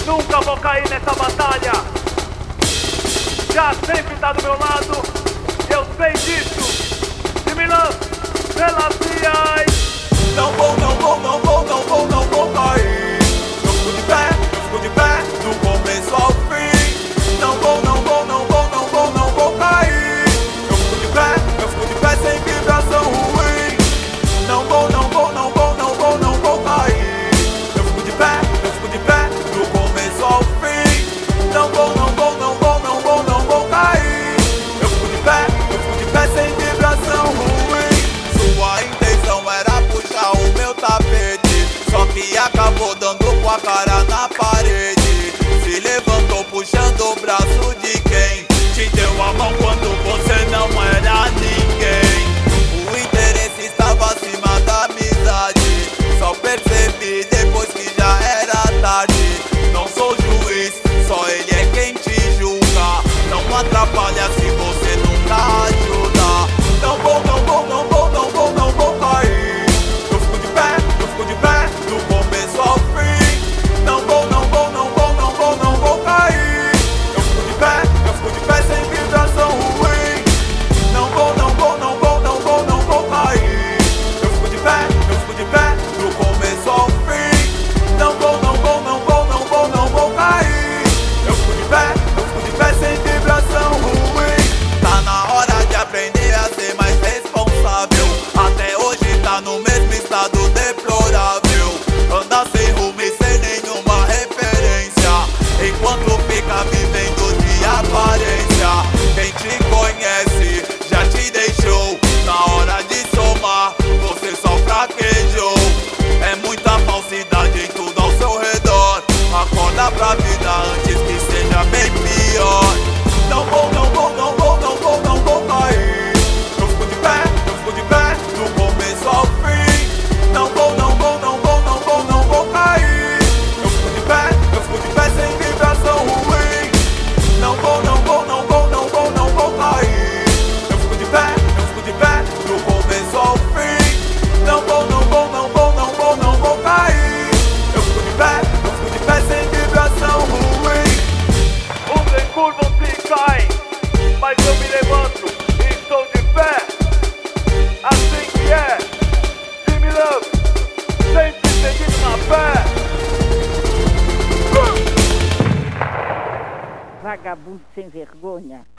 Nunca vou cair nessa batalha. Já sempre tá do meu lado. Eu sei disso. Jimmy Love, Relacias. Não vou cair. Eu fico de pé, do começo ao fim. Não vou cair. Eu fico de pé sem vibração ruim. Não vou cair. Eu fico de pé, do começo ao fim. Não vou cair. Eu fico de pé sem vibração ruim. Sua intenção era puxar o meu tapete, só que acabou dando com a cara na parede. Se levantou puxando o braço de quem te deu a mão quando você não era ninguém. O interesse estava acima da amizade, só percebi depois que já era tarde. Não sou juiz, só ele é quem te julga. Não atrapalha se você nunca ajuda. Não vou cair. Eu fico de pé, do começo ao fim. Não vou cair. Eu fico de pé sem vibração ruim. Não vou cair. Eu fico de pé, do começo ao fim. Não vou cair. Eu fico de pé sem vibração ruim. Tá na hora de aprender a ser mais responsável. Até hoje tá no mesmo estado deplorável. Anda sem rumo e sem nenhuma referência, enquanto fica vivendo de aparência. Quem te conhece já te deixou. Na hora de somar, você só fraquejou. É muita falsidade em tudo ao seu redor. Acorda pra vida antes que seja bem pior. Não vou cair. Eu fico de pé, do começo ao fim. Não vou cair. Eu fico de pé sem vibração ruim. Não vou cair. Eu fico de pé, do começo ao fim. Não vou cair. Eu fico de pé sem vibração ruim. Uns encurvam se caem, mas eu me levanto e estou de pé. Assim que é. Jimmy Love, sempre seguindo na fé. Vagabundo sem vergonha.